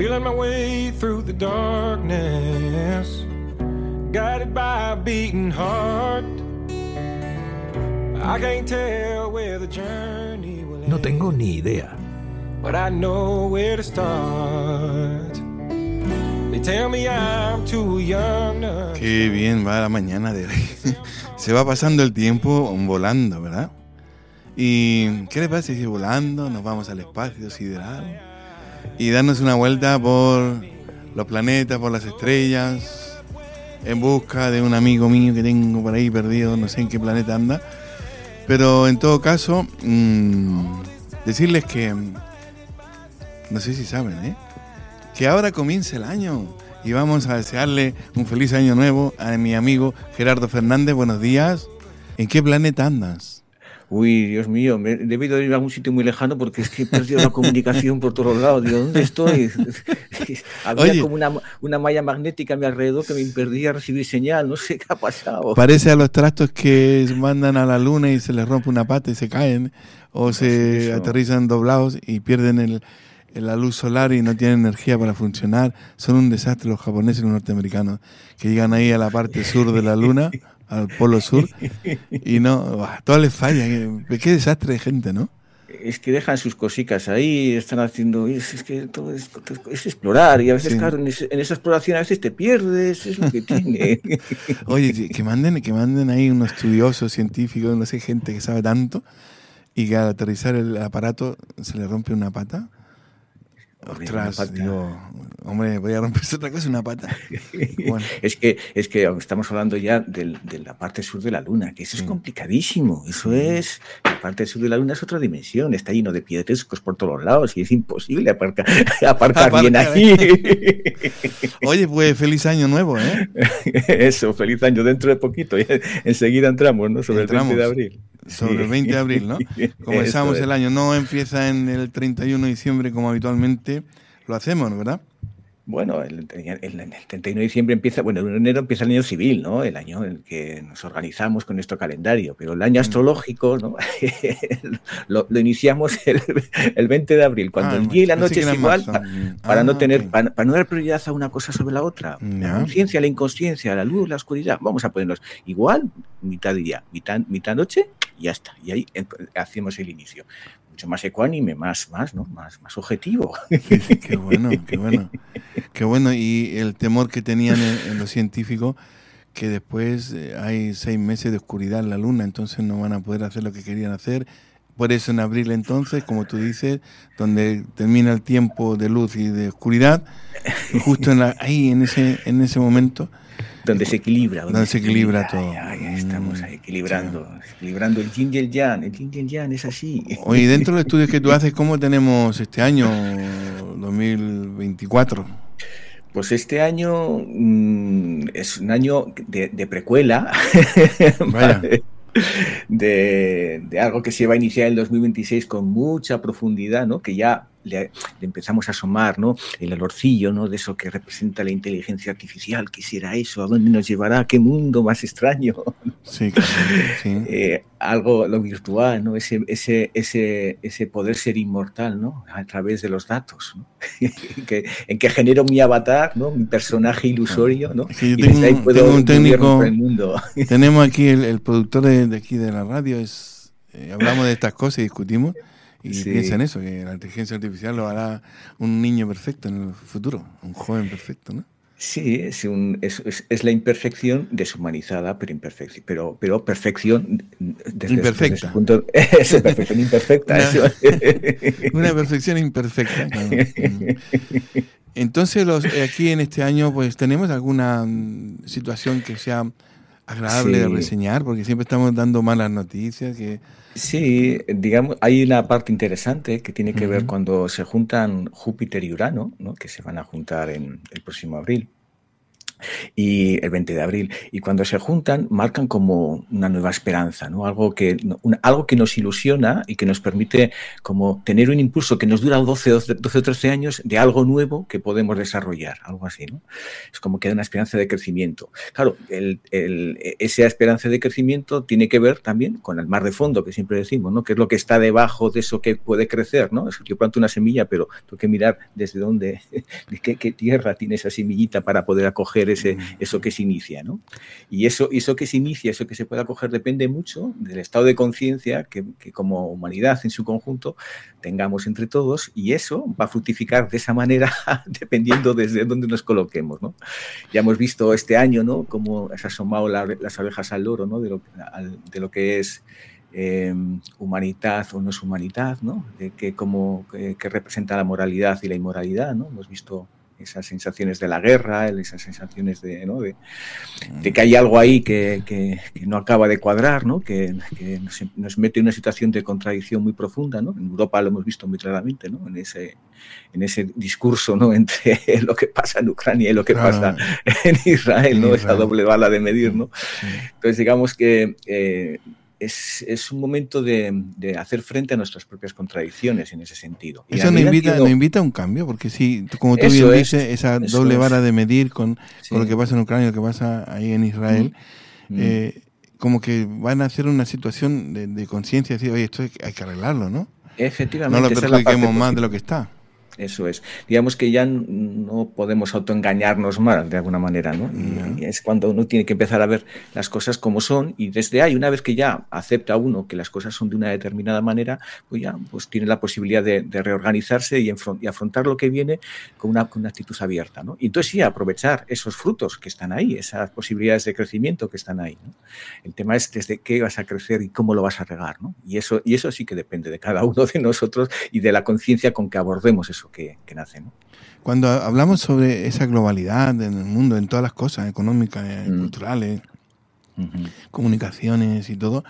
Feeling my way through the darkness, guided by a beating heart. I can't tell where the journey will end. No tengo ni idea. But I know where to start. They tell me I'm too young to... Qué bien va la mañana de hoy. Se va pasando el tiempo volando, ¿verdad? ¿Y qué le parece si volando nos vamos al espacio sideral y darnos una vuelta por los planetas, por las estrellas, en busca de un amigo mío que tengo por ahí perdido, no sé en qué planeta anda? Pero en todo caso, decirles que, no sé si saben, que ahora comienza el año y vamos a desearle un feliz año nuevo a mi amigo Gerardo Fernández. Buenos días. ¿En qué planeta andas? Uy, Dios mío, me he debido ir a algún sitio muy lejano porque es que he perdido la comunicación por todos lados. Digo, ¿dónde estoy? Había como una malla magnética a mi alrededor que me impedía recibir señal. No sé qué ha pasado. Parece a los trastos que mandan a la luna y se les rompe una pata y se caen, o se aterrizan doblados y pierden la luz solar y no tienen energía para funcionar. Son un desastre los japoneses y los norteamericanos, que llegan ahí a la parte sur de la luna, al polo sur, y no, todo les falla. Qué desastre de gente, ¿no? Es que dejan sus cositas ahí, están haciendo... Es que todo es explorar, y a veces, claro, en esa exploración a veces te pierdes, es lo que tiene. Oye, que manden ahí unos estudiosos, científicos, no sé, gente que sabe tanto, y que al aterrizar el aparato se le rompe una pata. Ostras, digo, hombre, voy a romperse otra cosa, una pata. Bueno. Es que estamos hablando ya de la parte sur de la Luna, que eso es complicadísimo. Eso es, la parte sur de la Luna es otra dimensión, está lleno de piedrescos por todos lados y es imposible aparcar bien aquí. Oye, pues feliz año nuevo, Eso, feliz año, dentro de poquito. Enseguida entramos, ¿no? Sobre el 20 de abril. Sobre el 20 de abril, ¿no? Comenzamos el año, no empieza en el 31 de diciembre como habitualmente lo hacemos, ¿verdad? Bueno, el 31 de diciembre empieza, bueno, en enero empieza el año civil, ¿no? El año en el que nos organizamos con nuestro calendario, pero el año astrológico, ¿no? lo iniciamos el 20 de abril, cuando el día y la noche es igual, para no dar prioridad a una cosa sobre la otra. La conciencia, la inconsciencia, la luz, la oscuridad, vamos a ponerlos igual, mitad día, mitad noche, y ya está. Y ahí hacemos el inicio. Mucho más ecuánime, más objetivo. Sí, qué bueno. Qué bueno, y el temor que tenían en los científicos, que después hay 6 meses de oscuridad en la Luna, entonces no van a poder hacer lo que querían hacer. Por eso en abril entonces, como tú dices, donde termina el tiempo de luz y de oscuridad, justo ahí en ese momento, donde se equilibra. Donde se equilibra todo. Ya estamos ahí equilibrando el yin y el yang. El yin y el yang es así. Oye, dentro de los estudios que tú haces, ¿cómo tenemos este año 2024? Pues este año es un año de precuela. ¿Vale? De algo que se va a iniciar en el 2026 con mucha profundidad, ¿no? Que ya le empezamos a asomar, ¿no? El olorcillo, ¿no? De eso que representa la inteligencia artificial. ¿Qué será eso? ¿A dónde nos llevará? ¿Qué mundo más extraño? Sí. Algo, lo virtual, ¿no? Ese poder ser inmortal, ¿no? A través de los datos, ¿no? en que genero mi avatar, ¿no? Mi personaje ilusorio, ¿no? Es que yo tengo un técnico. El mundo. Tenemos aquí el productor de aquí de la radio. Hablamos de estas cosas y discutimos. Y piensa en eso, que la inteligencia artificial lo hará un niño perfecto en el futuro, un joven perfecto, ¿no? Sí, es la imperfección deshumanizada, pero perfección desde imperfecta. Desde su punto, es perfección imperfecta. Una perfección imperfecta. Claro. Entonces, aquí en este año, pues, ¿tenemos alguna situación que sea agradable de reseñar? Porque siempre estamos dando malas noticias. Sí, digamos, hay una parte interesante que tiene que ver cuando se juntan Júpiter y Urano, ¿no? Que se van a juntar en el próximo abril. y el 20 de abril. Y cuando se juntan, marcan como una nueva esperanza, ¿no? Algo que nos ilusiona y que nos permite como tener un impulso que nos dura 12 o 13 años de algo nuevo que podemos desarrollar, algo así, ¿no? Es como que hay una esperanza de crecimiento. Claro, esa esperanza de crecimiento tiene que ver también con el mar de fondo, que siempre decimos, ¿no? Que es lo que está debajo de eso que puede crecer, ¿no? Es que yo planto una semilla, pero tengo que mirar desde dónde, de qué tierra tiene esa semillita para poder acoger eso que se inicia, ¿no? Y eso que se inicia, eso que se puede acoger, depende mucho del estado de conciencia que como humanidad en su conjunto tengamos entre todos, y eso va a fructificar de esa manera dependiendo desde dónde nos coloquemos, ¿no? Ya hemos visto este año, ¿no? Cómo se ha asomado las abejas al loro, ¿no? De lo que es humanidad o no es humanidad, ¿no? De que representa la moralidad y la inmoralidad, ¿no? Hemos visto esas sensaciones de la guerra, esas sensaciones de que hay algo ahí que no acaba de cuadrar, ¿no? Que nos mete en una situación de contradicción muy profunda, ¿no? En Europa lo hemos visto muy claramente, ¿no? En ese discurso, ¿no? Entre lo que pasa en Ucrania y lo que pasa en Israel, ¿no? Esa doble bala de medir, ¿no? Entonces, digamos que es un momento de hacer frente a nuestras propias contradicciones en ese sentido. Y eso nos invita a un cambio, porque sí, como tú bien dices, esa doble vara de medir con lo que pasa en Ucrania y lo que pasa ahí en Israel, como que van a hacer una situación de conciencia, decir, oye, esto hay que arreglarlo, ¿no? Efectivamente. No lo perjudiquemos más de lo que está. Eso es. Digamos que ya no podemos autoengañarnos más de alguna manera, ¿no? Y es cuando uno tiene que empezar a ver las cosas como son, y desde ahí, una vez que ya acepta uno que las cosas son de una determinada manera, pues ya tiene la posibilidad de reorganizarse y afrontar lo que viene con una actitud abierta, ¿no? Y entonces sí, aprovechar esos frutos que están ahí, esas posibilidades de crecimiento que están ahí, ¿no? El tema es desde qué vas a crecer y cómo lo vas a regar, ¿no? Y eso sí que depende de cada uno de nosotros y de la conciencia con que abordemos eso que nace, ¿no? Cuando hablamos sobre esa globalidad en el mundo, en todas las cosas, económicas, culturales, comunicaciones y todo,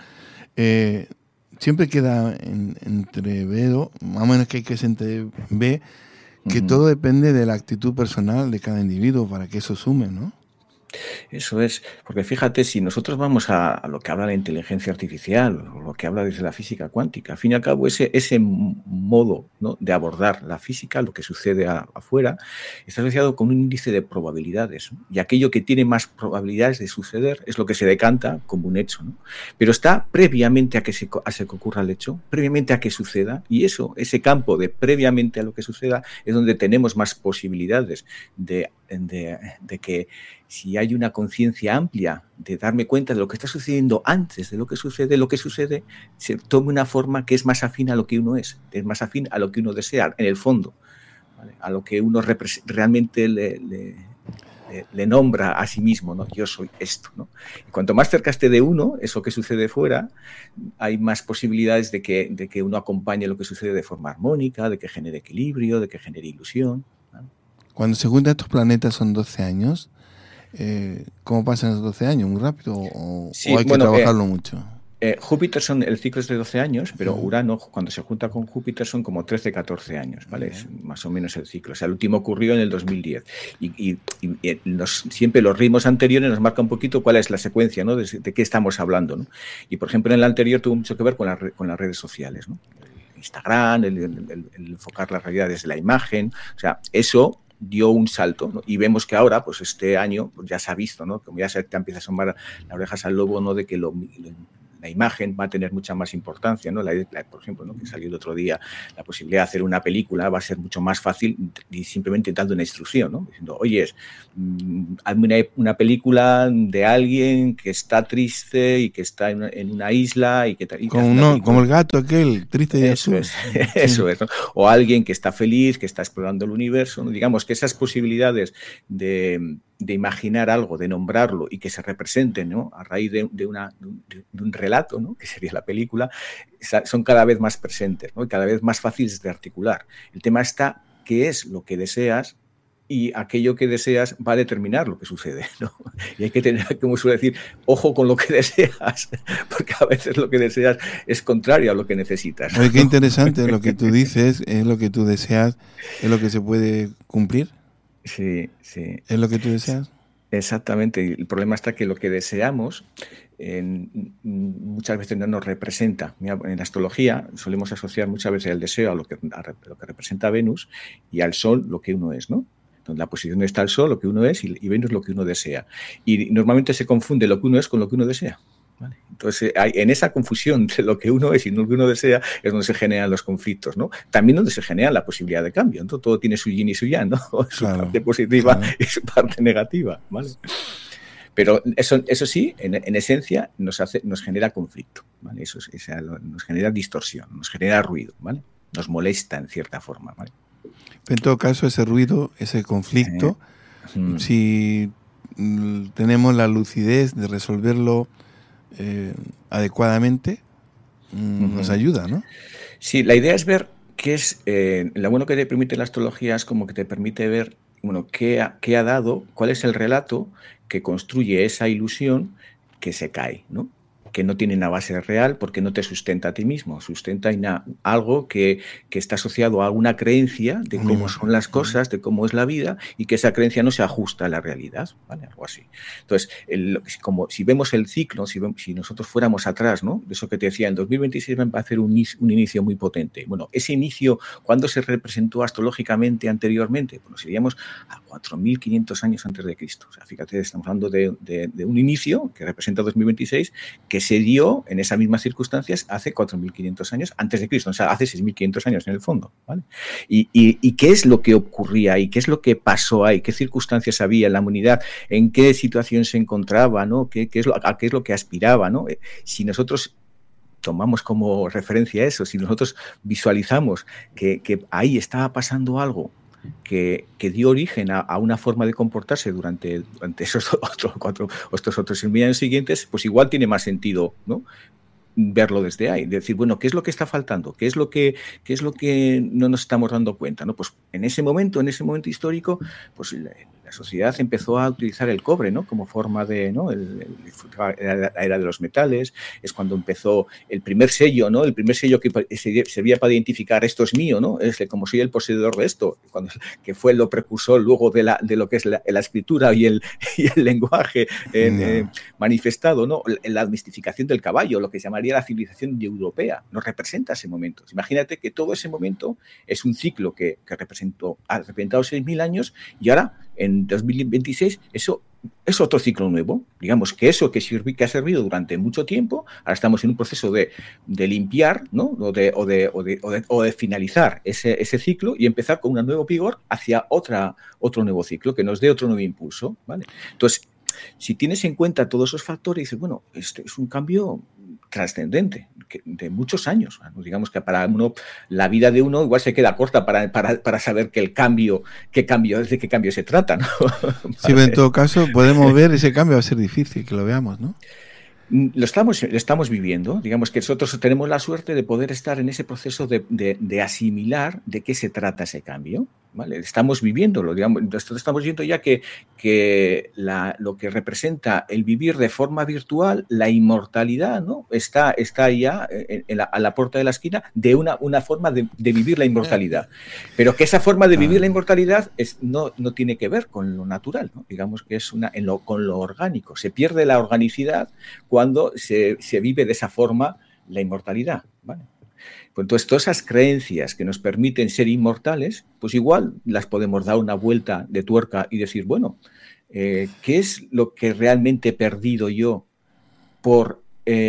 siempre queda entrevero, más o menos que se entrevé, que todo depende de la actitud personal de cada individuo para que eso sume, ¿no? Eso es, porque fíjate, si nosotros vamos a lo que habla la inteligencia artificial o lo que habla desde la física cuántica, al fin y al cabo ese modo, ¿no?, de abordar la física, lo que sucede afuera, está asociado con un índice de probabilidades, ¿no? Y aquello que tiene más probabilidades de suceder es lo que se decanta como un hecho, ¿no? Pero está previamente a que ocurra el hecho, previamente a que suceda, y ese campo de previamente a lo que suceda es donde tenemos más posibilidades de que si hay una conciencia amplia de darme cuenta de lo que está sucediendo antes de lo que sucede se tome una forma que es más afín a lo que uno es más afín a lo que uno desea, en el fondo, ¿vale? A lo que uno realmente le nombra a sí mismo, ¿no? Yo soy esto, ¿no? Y cuanto más cerca esté de uno, eso que sucede fuera, hay más posibilidades de que uno acompañe lo que sucede de forma armónica, de que genere equilibrio, de que genere ilusión, ¿no? Cuando se juntan estos planetas son 12 años. ¿Cómo pasan esos 12 años? ¿Muy rápido o hay que trabajarlo mucho? Júpiter el ciclo es de 12 años, pero Urano, cuando se junta con Júpiter, son como 13, 14 años, ¿vale? Es más o menos el ciclo. O sea, el último ocurrió en el 2010. Y siempre los ritmos anteriores nos marcan un poquito cuál es la secuencia, ¿no? De qué estamos hablando, ¿no? Y, por ejemplo, en el anterior tuvo mucho que ver con las redes sociales, ¿no? Instagram, el enfocar la realidad desde la imagen. O sea, eso dio un salto, ¿no? Y vemos que ahora, pues este año, pues ya se ha visto, ¿no? Como ya se te empieza a asomar las orejas al lobo, ¿no? De que la imagen va a tener mucha más importancia, ¿no? Por ejemplo, ¿no?, que salió el otro día, la posibilidad de hacer una película va a ser mucho más fácil y simplemente dando una instrucción, ¿no? Diciendo, oye, hazme una película de alguien que está triste y que está en una isla y que como el gato aquel, triste y azul. Eso es, ¿no? O alguien que está feliz, que está explorando el universo, ¿no? Digamos que esas posibilidades de imaginar algo, de nombrarlo y que se represente, ¿no?, a raíz de un relato, ¿no?, que sería la película, son cada vez más presentes, ¿no?, y cada vez más fáciles de articular. El tema está qué es lo que deseas, y aquello que deseas va a determinar lo que sucede, ¿no? Y hay que tener, como suele decir, ojo con lo que deseas, porque a veces lo que deseas es contrario a lo que necesitas, ¿no? Oye, qué interesante, lo que tú dices es lo que tú deseas, es lo que se puede cumplir. Sí. ¿Es lo que tú deseas? Exactamente. El problema está que lo que deseamos muchas veces no nos representa. Mira, en la astrología solemos asociar muchas veces el deseo a lo que representa Venus y al Sol lo que uno es, ¿no? Entonces, la posición donde está el Sol, lo que uno es, y Venus lo que uno desea. Y normalmente se confunde lo que uno es con lo que uno desea. ¿Vale? Entonces, en esa confusión de lo que uno es y lo que uno desea es donde se generan los conflictos, ¿no? También donde se genera la posibilidad de cambio. Entonces, todo tiene su yin y su yang, ¿no? Su parte positiva y su parte negativa, ¿vale? Pero eso sí, en esencia, nos genera conflicto, ¿vale? Nos genera distorsión, nos genera ruido, ¿vale? Nos molesta en cierta forma, ¿vale? En todo caso, ese ruido, ese conflicto, si tenemos la lucidez de resolverlo adecuadamente, nos ayuda, ¿no? Sí, la idea es ver qué es, lo bueno que te permite la astrología es como que te permite ver, bueno, qué ha dado, cuál es el relato que construye esa ilusión que se cae, ¿no? Que no tiene una base real porque no te sustenta a ti mismo, sustenta algo que está asociado a alguna creencia de cómo son las cosas, de cómo es la vida, y que esa creencia no se ajusta a la realidad, ¿vale? Algo así. Entonces, como si vemos el ciclo, si nosotros fuéramos atrás, ¿no? De eso que te decía, en 2026 va a hacer un inicio muy potente. Bueno, ese inicio, ¿cuándo se representó astrológicamente anteriormente? Bueno, seríamos a 4.500 años antes de Cristo. O sea, fíjate, estamos hablando de un inicio que representa 2026, que se dio en esas mismas circunstancias hace 4.500 años antes de Cristo, o sea, hace 6.500 años en el fondo, ¿vale? ¿Y qué es lo que ocurría ahí? ¿Qué es lo que pasó ahí? ¿Qué circunstancias había en la humanidad? ¿En qué situación se encontraba? ¿No? ¿Qué es lo que aspiraba? ¿No? Si nosotros tomamos como referencia eso, si nosotros visualizamos que ahí estaba pasando algo que dio origen a una forma de comportarse durante esos otros 6.000 años siguientes, pues igual tiene más sentido, ¿no? Verlo desde ahí, decir, bueno, ¿qué es lo que está faltando? ¿Qué es lo que no nos estamos dando cuenta? ¿No? Pues en ese momento histórico, pues la sociedad empezó a utilizar el cobre, ¿no? Como forma de, ¿no? La era de los metales, es cuando empezó el primer sello, ¿no? El primer sello que servía para identificar esto es mío, ¿no? Es como soy el poseedor de esto, que fue lo precursor luego de lo que es la escritura y el lenguaje manifestado, ¿no? La mistificación del caballo, lo que se llamaría la civilización europea, nos representa ese momento. Imagínate que todo ese momento es un ciclo que ha representado 6.000 años y ahora en 2026 eso es otro ciclo nuevo. Digamos que eso que ha servido durante mucho tiempo, ahora estamos en un proceso de limpiar, ¿no? o de finalizar ese ciclo y empezar con un nuevo vigor hacia otro nuevo ciclo que nos dé otro nuevo impulso, ¿vale? Entonces, si tienes en cuenta todos esos factores, dices, bueno, esto es un cambio trascendente de muchos años. Digamos que para uno, la vida de uno igual se queda corta para saber que de qué cambio se trata, ¿no? Sí, pero en todo caso podemos ver ese cambio, va a ser difícil que lo veamos, ¿no? Lo estamos viviendo. Digamos que nosotros tenemos la suerte de poder estar en ese proceso de asimilar de qué se trata ese cambio, ¿vale? Estamos viviéndolo, digamos, estamos viendo ya que lo que representa el vivir de forma virtual, la inmortalidad, ¿no? Está ya a la puerta de la esquina de una forma de vivir la inmortalidad. Pero que esa forma de vivir la inmortalidad no tiene que ver con lo natural, ¿no? Digamos que es con lo orgánico. Se pierde la organicidad cuando se vive de esa forma la inmortalidad, ¿vale? Pues entonces, todas esas creencias que nos permiten ser inmortales, pues igual las podemos dar una vuelta de tuerca y decir, bueno, ¿qué es lo que realmente he perdido yo por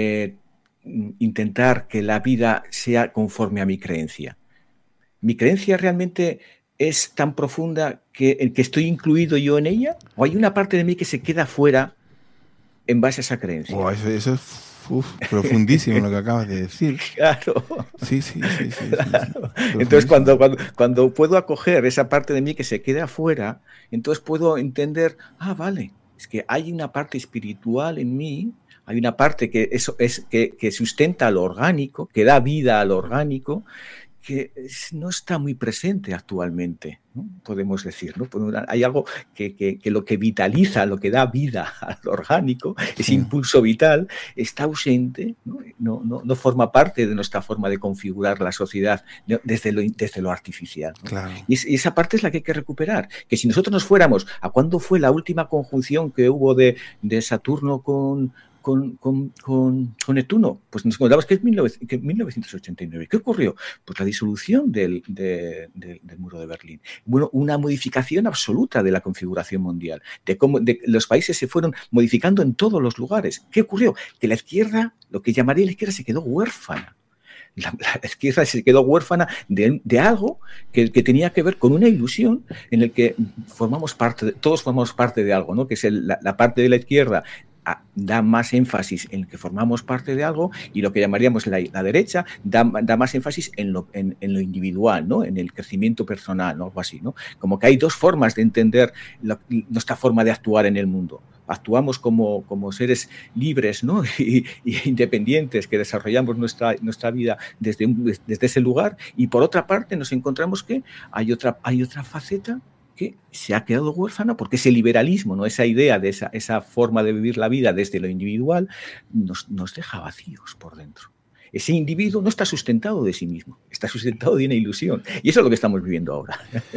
intentar que la vida sea conforme a mi creencia? ¿Mi creencia realmente es tan profunda que estoy incluido yo en ella? ¿O hay una parte de mí que se queda fuera en base a esa creencia? Oh, eso es profundísimo lo que acabas de decir. Claro. Sí. Claro. Entonces, cuando puedo acoger esa parte de mí que se queda afuera, entonces puedo entender, vale, es que hay una parte espiritual en mí, hay una parte que sustenta lo orgánico, que da vida a lo orgánico, que no está muy presente actualmente, ¿no? Podemos decir, ¿no? Hay algo que lo que vitaliza, lo que da vida al orgánico, ese impulso vital, está ausente, ¿no? No forma parte de nuestra forma de configurar la sociedad desde lo artificial, ¿no? Claro. Y esa parte es la que hay que recuperar. Que si nosotros nos fuéramos a cuándo fue la última conjunción que hubo de Saturno con Neptuno, pues nos encontramos que es 1989. ¿Qué ocurrió? Pues la disolución del muro de Berlín. Bueno, una modificación absoluta de la configuración mundial, de cómo los países se fueron modificando en todos los lugares. ¿Qué ocurrió? Que la izquierda, lo que llamaría la izquierda, se quedó huérfana. La izquierda se quedó huérfana de algo que tenía que ver con una ilusión en el que todos formamos parte de algo, ¿no? Que es la parte de la izquierda da más énfasis en que formamos parte de algo, y lo que llamaríamos la derecha da más énfasis en lo individual, ¿no? En el crecimiento personal, ¿no? Algo así, ¿no? Como que hay dos formas de entender nuestra forma de actuar en el mundo. Actuamos como seres libres, ¿no? y independientes, que desarrollamos nuestra vida desde ese lugar, y por otra parte nos encontramos que hay otra faceta que se ha quedado huérfana, porque ese liberalismo, ¿no? Esa idea de esa forma de vivir la vida desde lo individual nos deja vacíos por dentro. Ese individuo no está sustentado de sí mismo, está sustentado de una ilusión. Y eso es lo que estamos viviendo ahora.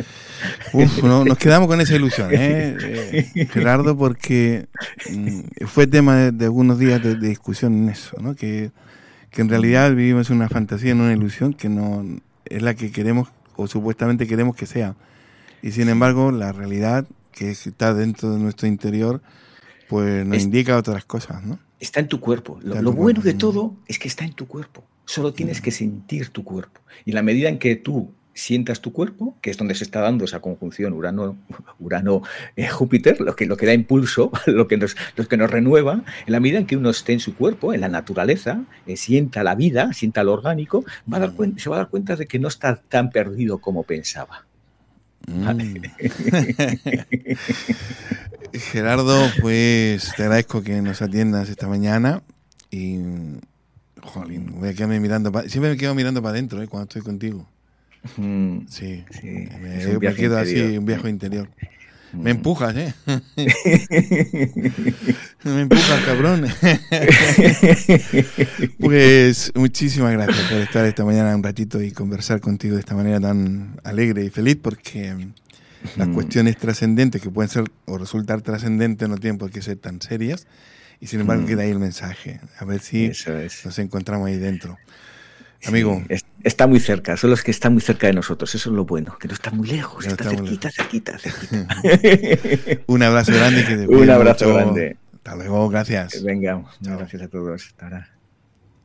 Nos quedamos con esa ilusión, Gerardo, porque fue tema de algunos días de discusión en eso, ¿no? Que en realidad vivimos una fantasía, en una ilusión que no es la que queremos o supuestamente queremos que sea. Y sin embargo, la realidad que está dentro de nuestro interior, pues nos indica otras cosas, ¿no? Está en tu cuerpo. Lo bueno de todo es que está en tu cuerpo. Solo tienes que sentir tu cuerpo. Y en la medida en que tú sientas tu cuerpo, que es donde se está dando esa conjunción Urano-Júpiter, lo que da impulso, lo que nos renueva, en la medida en que uno esté en su cuerpo, en la naturaleza, sienta la vida, sienta lo orgánico, se va a dar cuenta de que no está tan perdido como pensaba. Vale. Gerardo, pues te agradezco que nos atiendas esta mañana y jolín, voy a quedarme mirando siempre me quedo mirando para adentro cuando estoy contigo. Sí. Me quedo así, un viaje interior. Me empujas, Me empujas, cabrón. Pues muchísimas gracias por estar esta mañana un ratito y conversar contigo de esta manera tan alegre y feliz, porque las cuestiones trascendentes que pueden ser o resultar trascendentes no tienen por qué ser tan serias, y sin embargo queda ahí el mensaje. A ver si nos encontramos ahí dentro. Amigo. Sí, está muy cerca, son los que están muy cerca de nosotros, eso es lo bueno, que no está muy lejos, no está cerquita. Un abrazo grande. Un abrazo grande. Hasta luego, gracias. Venga, muchas gracias a todos. Hasta ahora.